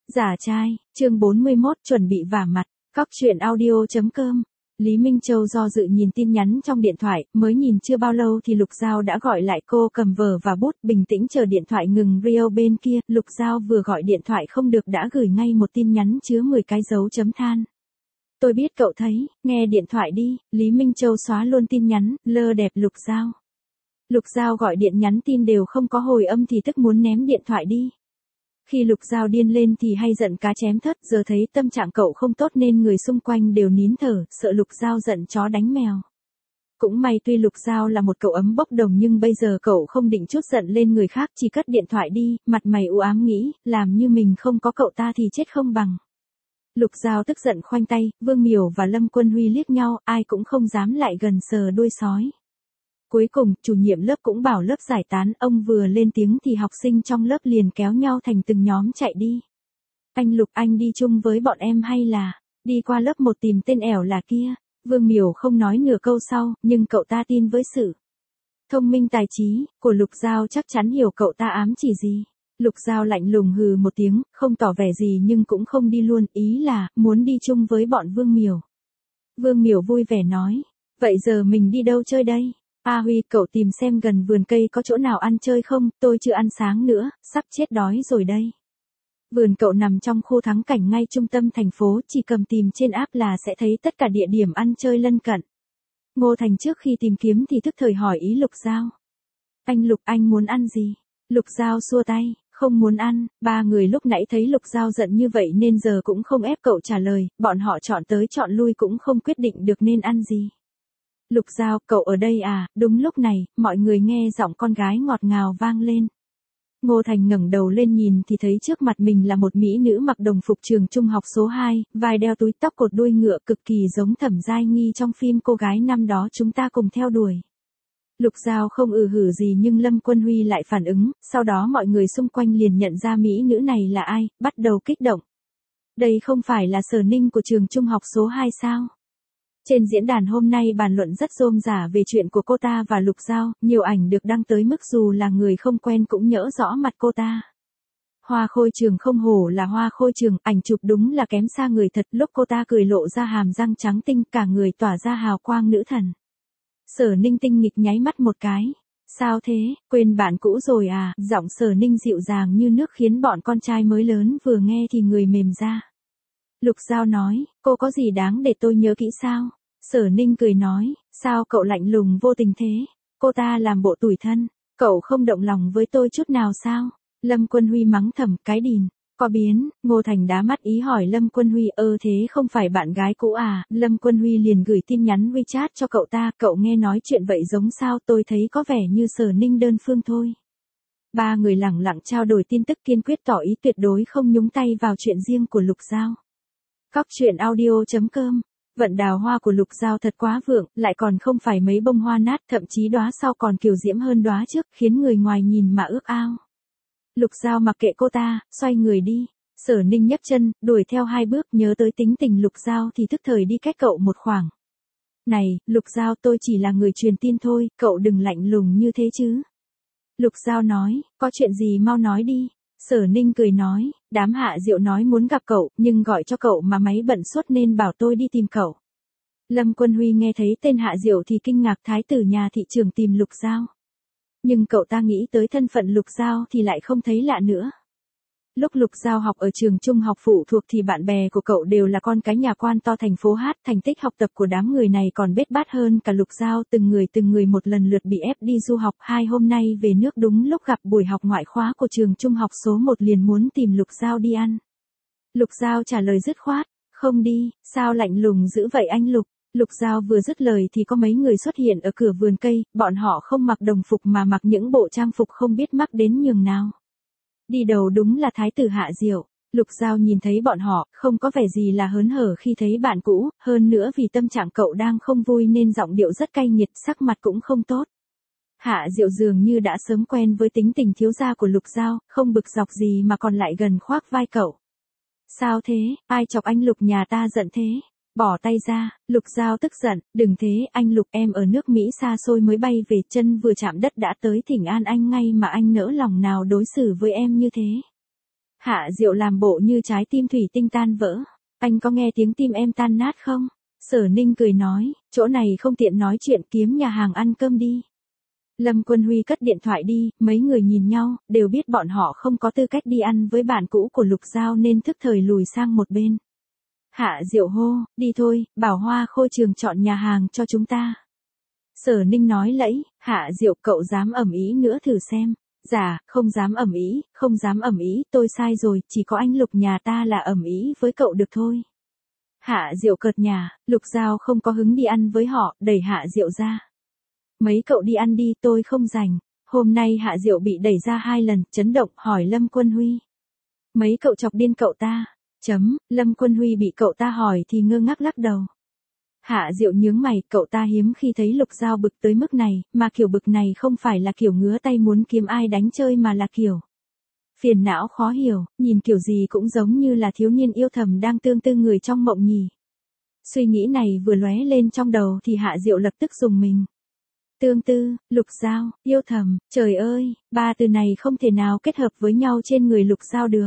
Giả trai, chương 41 chuẩn bị vả mặt, Cóc truyện audio.com. Lý Minh Châu do dự nhìn tin nhắn trong điện thoại, mới nhìn chưa bao lâu thì Lục Giao đã gọi lại cô, cầm vở và bút, bình tĩnh chờ điện thoại ngừng Rio bên kia. Lục Giao vừa gọi điện thoại không được đã gửi ngay một tin nhắn chứa 10 cái dấu chấm than. Tôi biết cậu thấy, nghe điện thoại đi. Lý Minh Châu xóa luôn tin nhắn, lơ đẹp Lục Giao. Lục Giao gọi điện nhắn tin đều không có hồi âm thì tức muốn ném điện thoại đi. Khi Lục Giao điên lên thì hay giận cá chém thớt, giờ thấy tâm trạng cậu không tốt nên người xung quanh đều nín thở, sợ Lục Giao giận chó đánh mèo. Cũng may tuy Lục Giao là một cậu ấm bốc đồng nhưng bây giờ cậu không định trút giận lên người khác, chỉ cất điện thoại đi, mặt mày u ám nghĩ, làm như mình không có cậu ta thì chết không bằng. Lục Giao tức giận khoanh tay, Vương Miểu và Lâm Quân Huy liếc nhau, ai cũng không dám lại gần sờ đuôi sói. Cuối cùng, chủ nhiệm lớp cũng bảo lớp giải tán, ông vừa lên tiếng thì học sinh trong lớp liền kéo nhau thành từng nhóm chạy đi. Anh Lục, anh đi chung với bọn em hay là đi qua lớp 1 tìm tên ẻo là kia? Vương Miểu không nói nửa câu sau, nhưng cậu ta tin với sự thông minh tài trí của Lục Giao chắc chắn hiểu cậu ta ám chỉ gì. Lục Giao lạnh lùng hừ một tiếng, không tỏ vẻ gì nhưng cũng không đi luôn, ý là muốn đi chung với bọn Vương Miểu. Vương Miểu vui vẻ nói, vậy giờ mình đi đâu chơi đây? A Huy, cậu tìm xem gần vườn cây có chỗ nào ăn chơi không, tôi chưa ăn sáng nữa, sắp chết đói rồi đây. Vườn cậu nằm trong khu thắng cảnh ngay trung tâm thành phố, chỉ cầm tìm trên app là sẽ thấy tất cả địa điểm ăn chơi lân cận. Ngô Thành trước khi tìm kiếm thì tức thời hỏi ý Lục Giao. Anh Lục, anh muốn ăn gì? Lục Giao xua tay, không muốn ăn. Ba người lúc nãy thấy Lục Giao giận như vậy nên giờ cũng không ép cậu trả lời, bọn họ chọn tới chọn lui cũng không quyết định được nên ăn gì. Lục Giao, cậu ở đây à? Đúng lúc này, mọi người nghe giọng con gái ngọt ngào vang lên. Ngô Thành ngẩng đầu lên nhìn thì thấy trước mặt mình là một mỹ nữ mặc đồng phục trường trung học số 2, vai đeo túi tóc cột đuôi ngựa cực kỳ giống Thẩm Giai Nghi trong phim Cô gái năm đó chúng ta cùng theo đuổi. Lục Giao không hử gì nhưng Lâm Quân Huy lại phản ứng, sau đó mọi người xung quanh liền nhận ra mỹ nữ này là ai, bắt đầu kích động. Đây không phải là Sở Ninh của trường trung học số 2 sao? Trên diễn đàn hôm nay bàn luận rất rôm rả về chuyện của cô ta và Lục Giao, nhiều ảnh được đăng tới mức dù là người không quen cũng nhỡ rõ mặt cô ta. Hoa Khôi Trường không hổ là Hoa Khôi Trường, ảnh chụp đúng là kém xa người thật, lúc cô ta cười lộ ra hàm răng trắng tinh, cả người tỏa ra hào quang nữ thần. Sở Ninh tinh nghịch nháy mắt một cái. Sao thế, quên bạn cũ rồi à? Giọng Sở Ninh dịu dàng như nước khiến bọn con trai mới lớn vừa nghe thì người mềm ra. Lục Giao nói, cô có gì đáng để tôi nhớ kỹ sao? Sở Ninh cười nói, sao cậu lạnh lùng vô tình thế? Cô ta làm bộ tủi thân, cậu không động lòng với tôi chút nào sao? Lâm Quân Huy mắng thầm, cái đìn, có biến. Ngô Thành đá mắt ý hỏi Lâm Quân Huy, thế không phải bạn gái cũ à? Lâm Quân Huy liền gửi tin nhắn WeChat cho cậu ta, cậu nghe nói chuyện vậy giống sao? Tôi thấy có vẻ như Sở Ninh đơn phương thôi. Ba người lẳng lặng trao đổi tin tức, kiên quyết tỏ ý tuyệt đối không nhúng tay vào chuyện riêng của Lục Giao. Cóc truyện audio.com. Vận đào hoa của Lục Giao thật quá vượng, lại còn không phải mấy bông hoa nát, thậm chí đóa sau còn kiều diễm hơn đóa trước, khiến người ngoài nhìn mà ước ao. Lục Giao mặc kệ cô ta, xoay người đi. Sở Ninh nhấc chân, đuổi theo 2 bước, nhớ tới tính tình Lục Giao thì tức thời đi cách cậu một khoảng. Này, Lục Giao, tôi chỉ là người truyền tin thôi, cậu đừng lạnh lùng như thế chứ. Lục Giao nói, có chuyện gì mau nói đi. Sở Ninh cười nói, đám Hạ Diệu nói muốn gặp cậu, nhưng gọi cho cậu mà máy bận suốt nên bảo tôi đi tìm cậu. Lâm Quân Huy nghe thấy tên Hạ Diệu thì kinh ngạc, thái tử nhà thị trưởng tìm Lục Giao. Nhưng cậu ta nghĩ tới thân phận Lục Giao thì lại không thấy lạ nữa. Lúc Lục Giao học ở trường trung học phụ thuộc thì bạn bè của cậu đều là con cái nhà quan to thành phố Hát, thành tích học tập của đám người này còn bết bát hơn cả Lục Giao, từng người một lần lượt bị ép đi du học. 2 hôm nay về nước đúng lúc gặp buổi học ngoại khóa của trường trung học số 1 liền muốn tìm Lục Giao đi ăn. Lục Giao trả lời dứt khoát, không đi. Sao lạnh lùng dữ vậy anh Lục? Lục Giao vừa dứt lời thì có mấy người xuất hiện ở cửa vườn cây, bọn họ không mặc đồng phục mà mặc những bộ trang phục không biết mắc đến nhường nào. Đi đầu đúng là thái tử Hạ Diệu. Lục Giao nhìn thấy bọn họ, không có vẻ gì là hớn hở khi thấy bạn cũ, hơn nữa vì tâm trạng cậu đang không vui nên giọng điệu rất cay nghiệt, sắc mặt cũng không tốt. Hạ Diệu dường như đã sớm quen với tính tình thiếu gia của Lục Giao, không bực dọc gì mà còn lại gần khoác vai cậu. Sao thế, ai chọc anh Lục nhà ta giận thế? Bỏ tay ra. Lục Giao tức giận, đừng thế anh Lục, em ở nước Mỹ xa xôi mới bay về, chân vừa chạm đất đã tới thỉnh an anh ngay mà anh nỡ lòng nào đối xử với em như thế. Hạ Diệu làm bộ như trái tim thủy tinh tan vỡ. Anh có nghe tiếng tim em tan nát không? Sở Ninh cười nói, chỗ này không tiện nói chuyện, kiếm nhà hàng ăn cơm đi. Lâm Quân Huy cất điện thoại đi, mấy người nhìn nhau, đều biết bọn họ không có tư cách đi ăn với bạn cũ của Lục Giao nên thức thời lùi sang một bên. Hạ Diệu hô, đi thôi, bảo Hoa Khôi Trường chọn nhà hàng cho chúng ta. Sở Ninh nói lẫy, Hạ Diệu cậu dám ầm ĩ nữa thử xem. Dạ, không dám ầm ĩ, không dám ầm ĩ, tôi sai rồi, chỉ có anh Lục nhà ta là ầm ĩ với cậu được thôi. Hạ Diệu cợt nhả, Lục Giao không có hứng đi ăn với họ, đẩy Hạ Diệu ra. Mấy cậu đi ăn đi, tôi không rảnh. Hôm nay Hạ Diệu bị đẩy ra 2 lần, chấn động, hỏi Lâm Quân Huy. Mấy cậu chọc điên cậu ta? Lâm Quân Huy bị cậu ta hỏi thì ngơ ngác lắc đầu. Hạ Diệu nhướng mày, cậu ta hiếm khi thấy Lục Giao bực tới mức này, mà kiểu bực này không phải là kiểu ngứa tay muốn kiếm ai đánh chơi mà là kiểu phiền não khó hiểu, nhìn kiểu gì cũng giống như là thiếu niên yêu thầm đang tương tư người trong mộng nhỉ. Suy nghĩ này vừa lóe lên trong đầu thì Hạ Diệu lập tức rùng mình. Tương tư, Lục Giao, yêu thầm, trời ơi, ba từ này không thể nào kết hợp với nhau trên người Lục Giao được.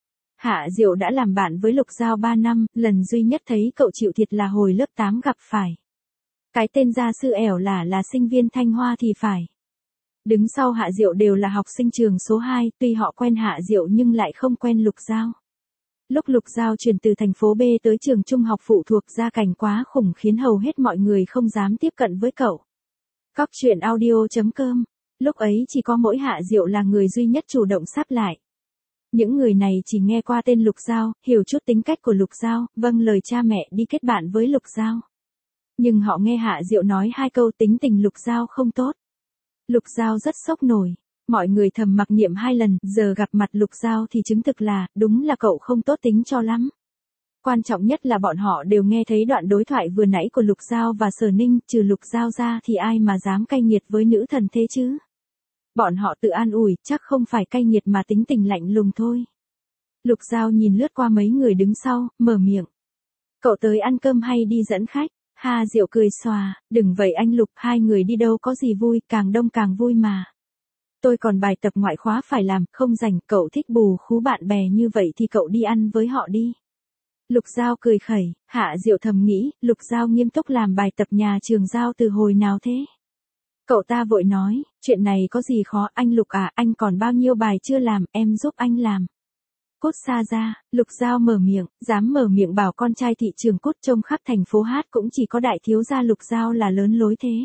Hạ Diệu đã làm bạn với Lục Giao 3 năm, lần duy nhất thấy cậu chịu thiệt là hồi lớp 8 gặp phải. Cái tên gia sư ẻo là sinh viên Thanh Hoa thì phải. Đứng sau Hạ Diệu đều là học sinh trường số 2, tuy họ quen Hạ Diệu nhưng lại không quen Lục Giao. Lúc Lục Giao chuyển từ thành phố B tới trường trung học phụ thuộc, gia cảnh quá khủng khiến hầu hết mọi người không dám tiếp cận với cậu. Cóc truyện audio.com. Lúc ấy chỉ có mỗi Hạ Diệu là người duy nhất chủ động sáp lại. Những người này chỉ nghe qua tên Lục Giao, hiểu chút tính cách của Lục Giao, vâng lời cha mẹ đi kết bạn với Lục Giao. Nhưng họ nghe Hạ Diệu nói 2 câu tính tình Lục Giao không tốt. Lục Giao rất sốc nổi. Mọi người thầm mặc niệm 2 lần, giờ gặp mặt Lục Giao thì chứng thực là, đúng là cậu không tốt tính cho lắm. Quan trọng nhất là bọn họ đều nghe thấy đoạn đối thoại vừa nãy của Lục Giao và Sở Ninh, trừ Lục Giao ra thì ai mà dám cay nghiệt với nữ thần thế chứ. Bọn họ tự an ủi, chắc không phải cay nghiệt mà tính tình lạnh lùng thôi. Lục Giao nhìn lướt qua mấy người đứng sau, mở miệng. Cậu tới ăn cơm hay đi dẫn khách? Hạ Diệu cười xòa, đừng vậy anh Lục, 2 người đi đâu có gì vui, càng đông càng vui mà. Tôi còn bài tập ngoại khóa phải làm, không rảnh, cậu thích bù khú bạn bè như vậy thì cậu đi ăn với họ đi. Lục Giao cười khẩy, Hạ Diệu thầm nghĩ, Lục Giao nghiêm túc làm bài tập nhà trường Giao từ hồi nào thế? Cậu ta vội nói, chuyện này có gì khó, anh Lục à, anh còn bao nhiêu bài chưa làm, em giúp anh làm. Cút xa ra, Lục Giao mở miệng, dám mở miệng bảo con trai thị trường cút trông khắp thành phố hát cũng chỉ có đại thiếu gia Lục Giao là lớn lối thế.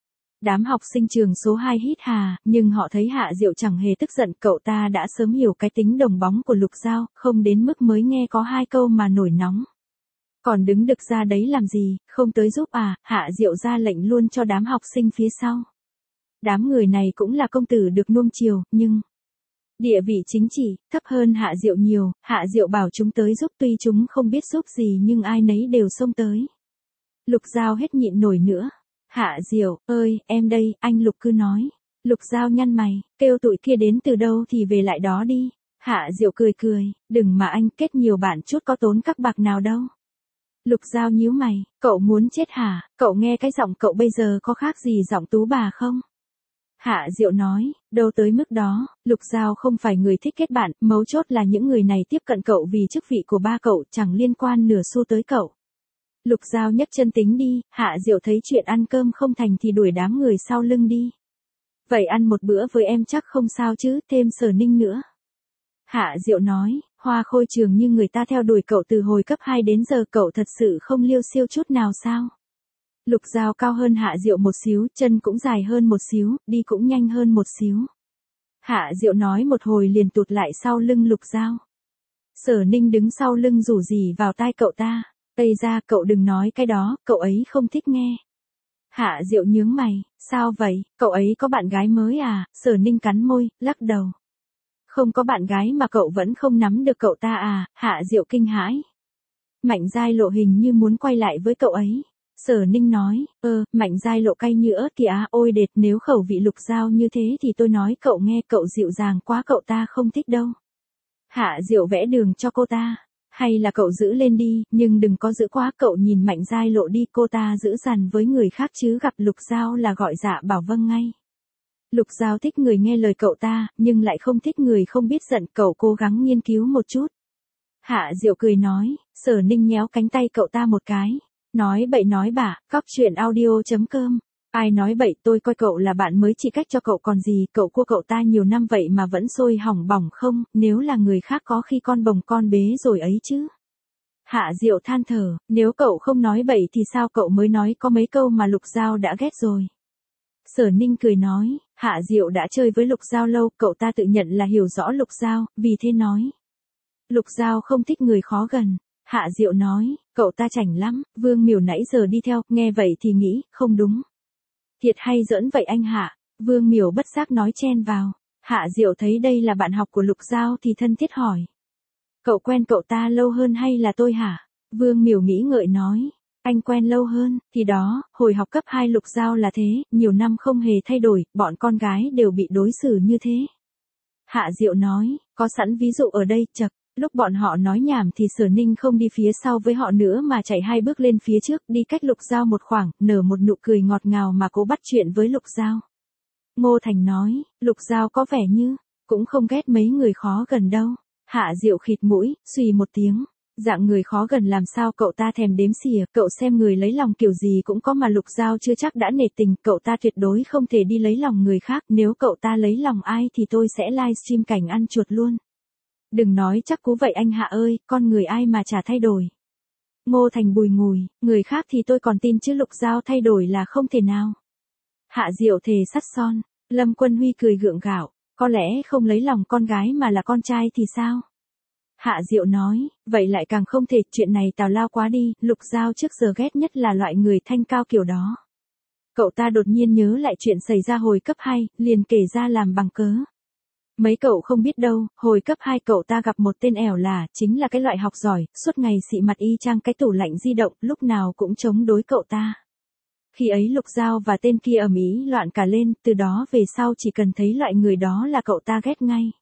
Đám học sinh trường số 2 hít hà, nhưng họ thấy Hạ Diệu chẳng hề tức giận, cậu ta đã sớm hiểu cái tính đồng bóng của Lục Giao, không đến mức mới nghe có 2 câu mà nổi nóng. Còn đứng đực ra đấy làm gì, không tới giúp à, Hạ Diệu ra lệnh luôn cho đám học sinh phía sau. Đám người này cũng là công tử được nuông chiều, nhưng địa vị chính trị, thấp hơn Hạ Diệu nhiều, Hạ Diệu bảo chúng tới giúp tuy chúng không biết giúp gì nhưng ai nấy đều xông tới. Lục Giao hết nhịn nổi nữa. Hạ Diệu, ơi, em đây, anh Lục cứ nói. Lục Giao nhăn mày, kêu tụi kia đến từ đâu thì về lại đó đi. Hạ Diệu cười cười, đừng mà anh kết nhiều bạn chút có tốn các bạc nào đâu. Lục Giao nhíu mày, cậu muốn chết hả, cậu nghe cái giọng cậu bây giờ có khác gì giọng tú bà không? Hạ Diệu nói, đâu tới mức đó, Lục Giao không phải người thích kết bạn, mấu chốt là những người này tiếp cận cậu vì chức vị của ba cậu, chẳng liên quan nửa xu tới cậu. Lục Giao nhấc chân tính đi, Hạ Diệu thấy chuyện ăn cơm không thành thì đuổi đám người sau lưng đi. Vậy ăn một bữa với em chắc không sao chứ, thêm Sở Ninh nữa. Hạ Diệu nói, Hoa Khôi Trường như người ta theo đuổi cậu từ hồi cấp 2 đến giờ, cậu thật sự không liêu xiêu chút nào sao? Lục Giao cao hơn Hạ Diệu một xíu, chân cũng dài hơn một xíu, đi cũng nhanh hơn một xíu. Hạ Diệu nói một hồi liền tụt lại sau lưng Lục Giao. Sở Ninh đứng sau lưng rủ rỉ vào tai cậu ta. Ây ra, cậu đừng nói cái đó, cậu ấy không thích nghe. Hạ Diệu nhướng mày, sao vậy, cậu ấy có bạn gái mới à? Sở Ninh cắn môi, lắc đầu. Không có bạn gái mà cậu vẫn không nắm được cậu ta à? Hạ Diệu kinh hãi. Mạnh Giai Lộ hình như muốn quay lại với cậu ấy. Sở Ninh nói, Mạnh Giai Lộ cay như ớt kìa, ôi đệt, nếu khẩu vị Lục Giao như thế thì tôi nói cậu nghe, cậu dịu dàng quá, cậu ta không thích đâu. Hạ Diệu vẽ đường cho cô ta. Hay là cậu giữ lên đi, nhưng đừng có giữ quá, cậu nhìn Mạnh Giai Lộ đi, cô ta giữ dằn với người khác chứ gặp Lục Giao là gọi dạ bảo vâng ngay. Lục Giao thích người nghe lời cậu ta, nhưng lại không thích người không biết giận, cậu cố gắng nghiên cứu một chút. Hạ Diệu cười nói, Sở Ninh nhéo cánh tay cậu ta một cái. Nói bậy nói bạ, cóc chuyện audio.com. Ai nói bậy, tôi coi cậu là bạn mới chỉ cách cho cậu còn gì, cậu cua cậu ta nhiều năm vậy mà vẫn sôi hỏng bỏng không, nếu là người khác có khi con bồng con bế rồi ấy chứ. Hạ Diệu than thở, nếu cậu không nói bậy thì sao cậu mới nói có mấy câu mà Lục Giao đã ghét rồi. Sở Ninh cười nói, Hạ Diệu đã chơi với Lục Giao lâu, cậu ta tự nhận là hiểu rõ Lục Giao, vì thế nói. Lục Giao không thích người khó gần. Hạ Diệu nói, cậu ta chảnh lắm, Vương Miểu nãy giờ đi theo, nghe vậy thì nghĩ, không đúng. Thiệt hay giỡn vậy anh Hạ, Vương Miểu bất giác nói chen vào. Hạ Diệu thấy đây là bạn học của Lục Giao thì thân thiết hỏi. Cậu quen cậu ta lâu hơn hay là tôi hả? Vương Miểu nghĩ ngợi nói. Anh quen lâu hơn, thì đó, hồi học cấp 2 Lục Giao là thế, nhiều năm không hề thay đổi, bọn con gái đều bị đối xử như thế. Hạ Diệu nói, có sẵn ví dụ ở đây, chậc. Lúc bọn họ nói nhảm thì Sở Ninh không đi phía sau với họ nữa mà chạy 2 bước lên phía trước, đi cách Lục Giao một khoảng, nở một nụ cười ngọt ngào mà cố bắt chuyện với Lục Giao. Ngô Thành nói, Lục Giao có vẻ như, cũng không ghét mấy người khó gần đâu. Hạ Diệu khịt mũi, xùy một tiếng. Dạng người khó gần làm sao cậu ta thèm đếm xỉa, cậu xem người lấy lòng kiểu gì cũng có mà Lục Giao chưa chắc đã nể tình, cậu ta tuyệt đối không thể đi lấy lòng người khác, nếu cậu ta lấy lòng ai thì tôi sẽ livestream cảnh ăn chuột luôn. Đừng nói chắc cú vậy anh Hạ ơi, con người ai mà chả thay đổi. Ngô Thành bùi ngùi, người khác thì tôi còn tin chứ Lục Giao thay đổi là không thể nào. Hạ Diệu thề sắt son, Lâm Quân Huy cười gượng gạo, có lẽ không lấy lòng con gái mà là con trai thì sao? Hạ Diệu nói, vậy lại càng không thể, chuyện này tào lao quá đi, Lục Giao trước giờ ghét nhất là loại người thanh cao kiểu đó. Cậu ta đột nhiên nhớ lại chuyện xảy ra hồi cấp 2, liền kể ra làm bằng cớ. Mấy cậu không biết đâu, hồi cấp 2 cậu ta gặp một tên ẻo là, chính là cái loại học giỏi, suốt ngày xị mặt y chang cái tủ lạnh di động, lúc nào cũng chống đối cậu ta. Khi ấy Lục Giao và tên kia ầm ĩ loạn cả lên, từ đó về sau chỉ cần thấy loại người đó là cậu ta ghét ngay.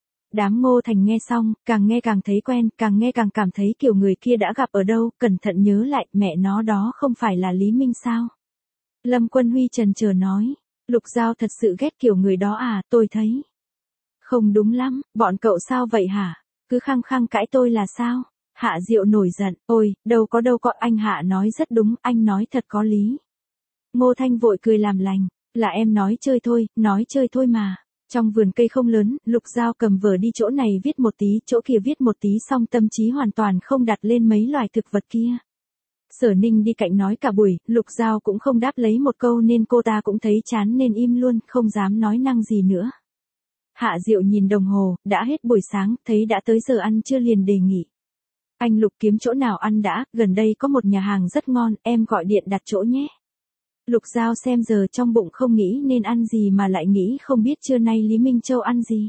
Đám Ngô Thành nghe xong, càng nghe càng thấy quen, càng nghe càng cảm thấy kiểu người kia đã gặp ở đâu, cẩn thận nhớ lại, mẹ nó đó không phải là Lý Minh sao? Lâm Quân Huy chần chờ nói, Lục Giao thật sự ghét kiểu người đó à, tôi thấy. Không đúng lắm, bọn cậu sao vậy hả? Cứ khăng khăng cãi tôi là sao? Hạ Diệu nổi giận, ôi, đâu có, anh Hạ nói rất đúng, anh nói thật có lý. Ngô Thanh vội cười làm lành, là em nói chơi thôi mà. Trong vườn cây không lớn, Lục Giao cầm vở đi chỗ này viết một tí, chỗ kia viết một tí xong tâm trí hoàn toàn không đặt lên mấy loài thực vật kia. Sở Ninh đi cạnh nói cả buổi, Lục Giao cũng không đáp lấy một câu nên cô ta cũng thấy chán nên im luôn, không dám nói năng gì nữa. Hạ Diệu nhìn đồng hồ, đã hết buổi sáng, thấy đã tới giờ ăn trưa liền đề nghị. Anh Lục kiếm chỗ nào ăn đã, gần đây có một nhà hàng rất ngon, em gọi điện đặt chỗ nhé. Lục Giao xem giờ trong bụng không nghĩ nên ăn gì mà lại nghĩ không biết trưa nay Lý Minh Châu ăn gì.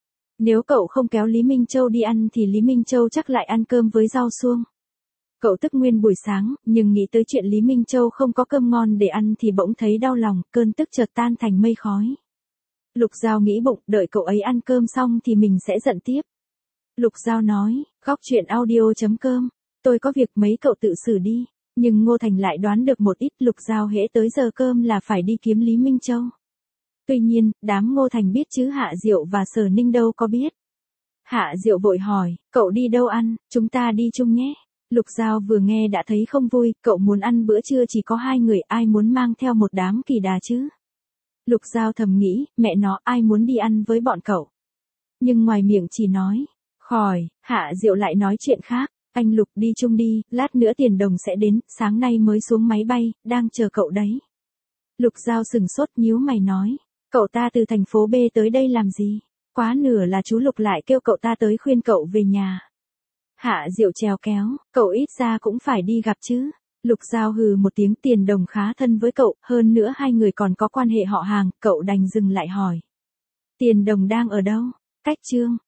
Nếu cậu không kéo Lý Minh Châu đi ăn thì Lý Minh Châu chắc lại ăn cơm với rau suông. Cậu tức nguyên buổi sáng, nhưng nghĩ tới chuyện Lý Minh Châu không có cơm ngon để ăn thì bỗng thấy đau lòng, cơn tức chợt tan thành mây khói. Lục Giao nghĩ bụng, đợi cậu ấy ăn cơm xong thì mình sẽ giận tiếp. Lục Giao nói, góc chuyện audio.com, tôi có việc mấy cậu tự xử đi. Nhưng Ngô Thành lại đoán được một ít, Lục Giao hễ tới giờ cơm là phải đi kiếm Lý Minh Châu. Tuy nhiên, đám Ngô Thành biết chứ Hạ Diệu và Sở Ninh đâu có biết. Hạ Diệu vội hỏi, cậu đi đâu ăn, chúng ta đi chung nhé. Lục Giao vừa nghe đã thấy không vui, cậu muốn ăn bữa trưa chỉ có 2 người, ai muốn mang theo một đám kỳ đà chứ. Lục Giao thầm nghĩ, mẹ nó ai muốn đi ăn với bọn cậu. Nhưng ngoài miệng chỉ nói, khỏi, Hạ Diệu lại nói chuyện khác. Anh Lục đi chung đi, lát nữa Tiền Đồng sẽ đến, sáng nay mới xuống máy bay, đang chờ cậu đấy. Lục Giao sừng sốt nhíu mày nói, cậu ta từ thành phố B tới đây làm gì? Quá nửa là chú Lục lại kêu cậu ta tới khuyên cậu về nhà. Hạ Diệu trèo kéo, cậu ít ra cũng phải đi gặp chứ. Lục Giao hừ một tiếng, Tiền Đồng khá thân với cậu, hơn nữa hai người còn có quan hệ họ hàng, cậu đành dừng lại hỏi. Tiền Đồng đang ở đâu? Cách Chương.